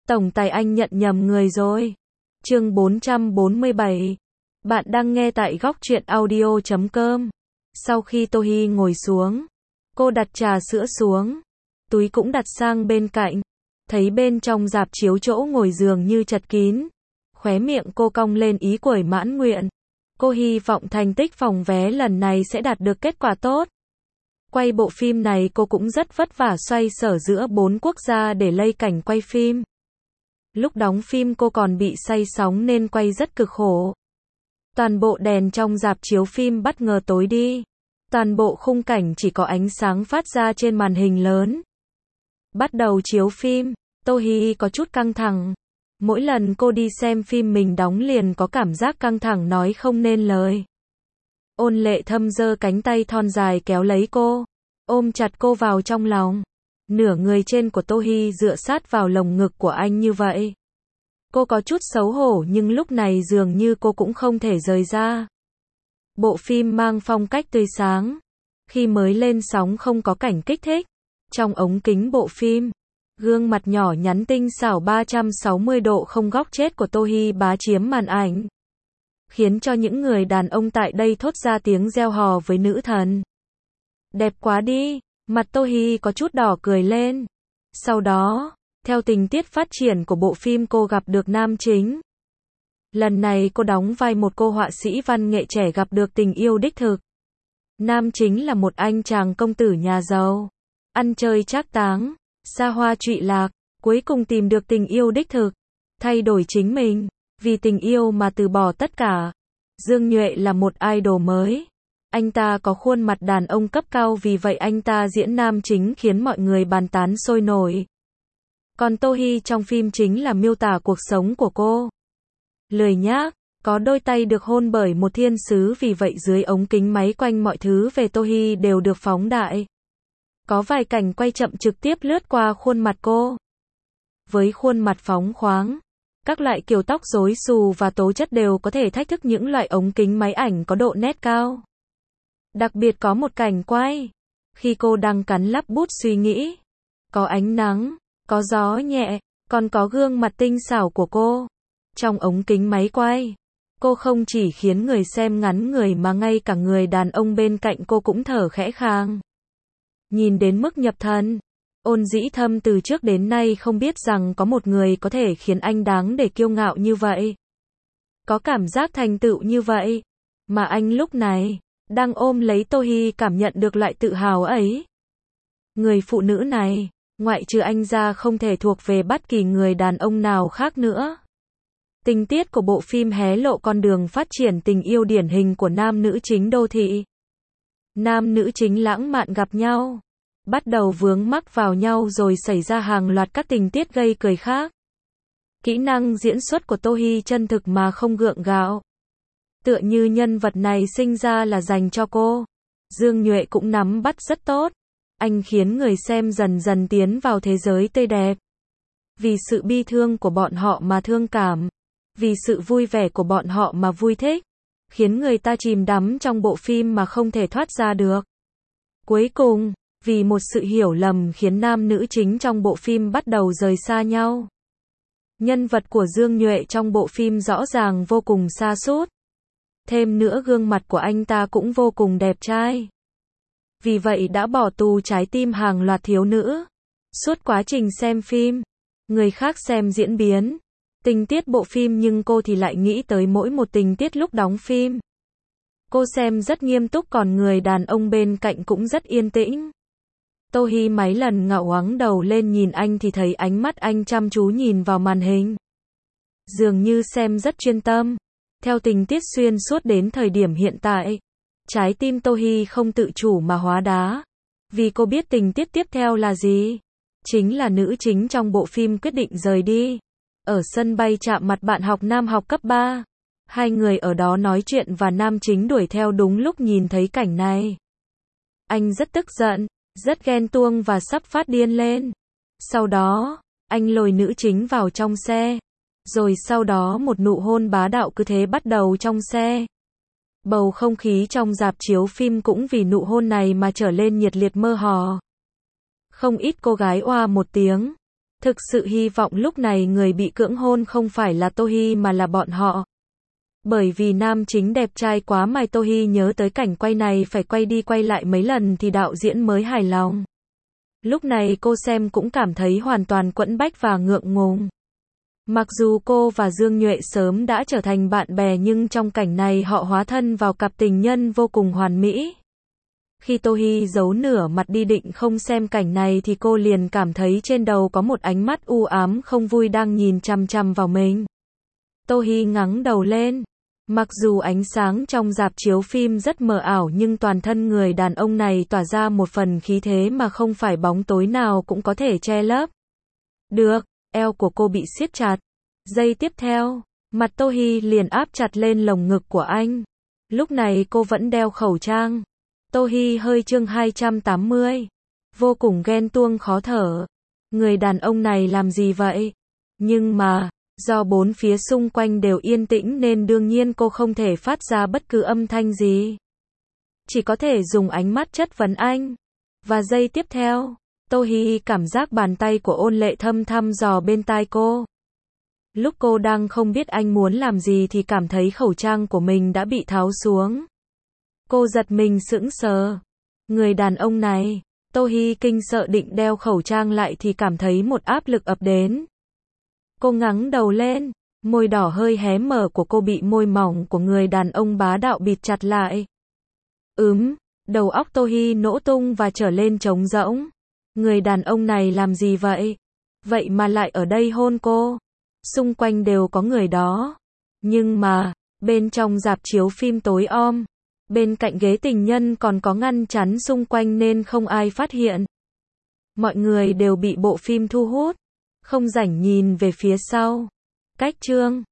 Tổng tài anh nhận nhầm người rồi. Chương 447. Bạn đang nghe tại góc truyện audio.com. Sau khi Tô Hi ngồi xuống, cô đặt trà sữa xuống, túi cũng đặt sang bên cạnh. Thấy bên trong rạp chiếu chỗ ngồi dường như chật kín, khóe miệng cô cong lên ý quẩy mãn nguyện. Cô hy vọng thành tích phòng vé lần này sẽ đạt được kết quả tốt. Quay bộ phim này cô cũng rất vất vả xoay sở giữa 4 quốc gia để lây cảnh quay phim. Lúc đóng phim cô còn bị say sóng nên quay rất cực khổ. Toàn bộ đèn trong rạp chiếu phim bất ngờ tối đi. Toàn bộ khung cảnh chỉ có ánh sáng phát ra trên màn hình lớn. Bắt đầu chiếu phim, Tô Hi có chút căng thẳng. Mỗi lần cô đi xem phim mình đóng liền có cảm giác căng thẳng nói không nên lời. Ôn Lệ Thâm giơ cánh tay thon dài kéo lấy cô, ôm chặt cô vào trong lòng. Nửa người trên của Tô Hi dựa sát vào lồng ngực của anh như vậy. Cô có chút xấu hổ nhưng lúc này dường như cô cũng không thể rời ra. Bộ phim mang phong cách tươi sáng. Khi mới lên sóng không có cảnh kích thích. Trong ống kính bộ phim, gương mặt nhỏ nhắn tinh xảo 360 độ không góc chết của Tô Hi bá chiếm màn ảnh, khiến cho những người đàn ông tại đây thốt ra tiếng reo hò với nữ thần. Đẹp quá đi, mặt Tô Hi có chút đỏ cười lên. Sau đó, theo tình tiết phát triển của bộ phim cô gặp được nam chính. Lần này cô đóng vai một cô họa sĩ văn nghệ trẻ gặp được tình yêu đích thực. Nam chính là một anh chàng công tử nhà giàu, ăn chơi trác táng, xa hoa trụy lạc, cuối cùng tìm được tình yêu đích thực, thay đổi chính mình, vì tình yêu mà từ bỏ tất cả. Dương Nhuệ là một idol mới. Anh ta có khuôn mặt đàn ông cấp cao vì vậy anh ta diễn nam chính khiến mọi người bàn tán sôi nổi. Còn Tô Hi trong phim chính là miêu tả cuộc sống của cô. Lười nhác, có đôi tay được hôn bởi một thiên sứ vì vậy dưới ống kính máy quanh mọi thứ về Tô Hi đều được phóng đại. Có vài cảnh quay chậm trực tiếp lướt qua khuôn mặt cô. Với khuôn mặt phóng khoáng, các loại kiểu tóc rối xù và tố chất đều có thể thách thức những loại ống kính máy ảnh có độ nét cao. Đặc biệt có một cảnh quay, khi cô đang cắn lắp bút suy nghĩ. Có ánh nắng, có gió nhẹ, còn có gương mặt tinh xảo của cô. Trong ống kính máy quay, cô không chỉ khiến người xem ngắn người mà ngay cả người đàn ông bên cạnh cô cũng thở khẽ khàng. Nhìn đến mức nhập thần, Ôn Dĩ Thâm từ trước đến nay không biết rằng có một người có thể khiến anh đáng để kiêu ngạo như vậy. Có cảm giác thành tựu như vậy, mà anh lúc này đang ôm lấy Tô Hi cảm nhận được loại tự hào ấy. Người phụ nữ này, ngoại trừ anh ra không thể thuộc về bất kỳ người đàn ông nào khác nữa. Tình tiết của bộ phim hé lộ con đường phát triển tình yêu điển hình của nam nữ chính đô thị. Nam nữ chính lãng mạn gặp nhau, bắt đầu vướng mắc vào nhau rồi xảy ra hàng loạt các tình tiết gây cười khác. Kỹ năng diễn xuất của Tô Hi chân thực mà không gượng gạo. Tựa như nhân vật này sinh ra là dành cho cô. Dương Nhuệ cũng nắm bắt rất tốt. Anh khiến người xem dần dần tiến vào thế giới tươi đẹp. Vì sự bi thương của bọn họ mà thương cảm. Vì sự vui vẻ của bọn họ mà vui thích. Khiến người ta chìm đắm trong bộ phim mà không thể thoát ra được. Cuối cùng, vì một sự hiểu lầm khiến nam nữ chính trong bộ phim bắt đầu rời xa nhau. Nhân vật của Dương Nhuệ trong bộ phim rõ ràng vô cùng sa sút. Thêm nữa gương mặt của anh ta cũng vô cùng đẹp trai. Vì vậy đã bỏ tù trái tim hàng loạt thiếu nữ. Suốt quá trình xem phim, người khác xem diễn biến, tình tiết bộ phim nhưng cô thì lại nghĩ tới mỗi một tình tiết lúc đóng phim. Cô xem rất nghiêm túc còn người đàn ông bên cạnh cũng rất yên tĩnh. Tô Hi mấy lần ngẩng ngoáng đầu lên nhìn anh thì thấy ánh mắt anh chăm chú nhìn vào màn hình. Dường như xem rất chuyên tâm. Theo tình tiết xuyên suốt đến thời điểm hiện tại, trái tim Tô Hi không tự chủ mà hóa đá. Vì cô biết tình tiết tiếp theo là gì. Chính là nữ chính trong bộ phim quyết định rời đi. Ở sân bay chạm mặt bạn học nam học cấp 3. Hai người ở đó nói chuyện và nam chính đuổi theo đúng lúc nhìn thấy cảnh này. Anh rất tức giận, rất ghen tuông và sắp phát điên lên. Sau đó, anh lôi nữ chính vào trong xe. Rồi sau đó một nụ hôn bá đạo cứ thế bắt đầu trong xe. Bầu không khí trong rạp chiếu phim cũng vì nụ hôn này mà trở lên nhiệt liệt mơ hồ. Không ít cô gái oa một tiếng. Thực sự hy vọng lúc này người bị cưỡng hôn không phải là Tohi mà là bọn họ. Bởi vì nam chính đẹp trai quá mà Tohi nhớ tới cảnh quay này phải quay đi quay lại mấy lần thì đạo diễn mới hài lòng. Lúc này cô xem cũng cảm thấy hoàn toàn quẫn bách và ngượng ngùng. Mặc dù cô và Dương Nhuệ sớm đã trở thành bạn bè nhưng trong cảnh này họ hóa thân vào cặp tình nhân vô cùng hoàn mỹ. Khi Tohi giấu nửa mặt đi định không xem cảnh này thì cô liền cảm thấy trên đầu có một ánh mắt u ám không vui đang nhìn chằm chằm vào mình. Tohi ngẩng đầu lên. Mặc dù ánh sáng trong rạp chiếu phim rất mờ ảo nhưng toàn thân người đàn ông này tỏa ra một phần khí thế mà không phải bóng tối nào cũng có thể che lấp. Được, eo của cô bị siết chặt. Giây tiếp theo, mặt Tohi liền áp chặt lên lồng ngực của anh. Lúc này cô vẫn đeo khẩu trang. Tohi hơi chương 280. Vô cùng ghen tuông khó thở. Người đàn ông này làm gì vậy? Nhưng mà, do bốn phía xung quanh đều yên tĩnh nên đương nhiên cô không thể phát ra bất cứ âm thanh gì. Chỉ có thể dùng ánh mắt chất vấn anh. Và giây tiếp theo, Tohi cảm giác bàn tay của Ôn Lệ thâm thăm dò bên tai cô. Lúc cô đang không biết anh muốn làm gì thì cảm thấy khẩu trang của mình đã bị tháo xuống. Cô giật mình sững sờ. Người đàn ông này, Tohi kinh sợ định đeo khẩu trang lại thì cảm thấy một áp lực ập đến. Cô ngẩng đầu lên, môi đỏ hơi hé mở của cô bị môi mỏng của người đàn ông bá đạo bịt chặt lại. Đầu óc Tohi nổ tung và trở lên trống rỗng. Người đàn ông này làm gì vậy? Vậy mà lại ở đây hôn cô. Xung quanh đều có người đó. Nhưng mà, bên trong rạp chiếu phim tối om, bên cạnh ghế tình nhân còn có ngăn chắn xung quanh nên không ai phát hiện. Mọi người đều bị bộ phim thu hút, không rảnh nhìn về phía sau. Cách chương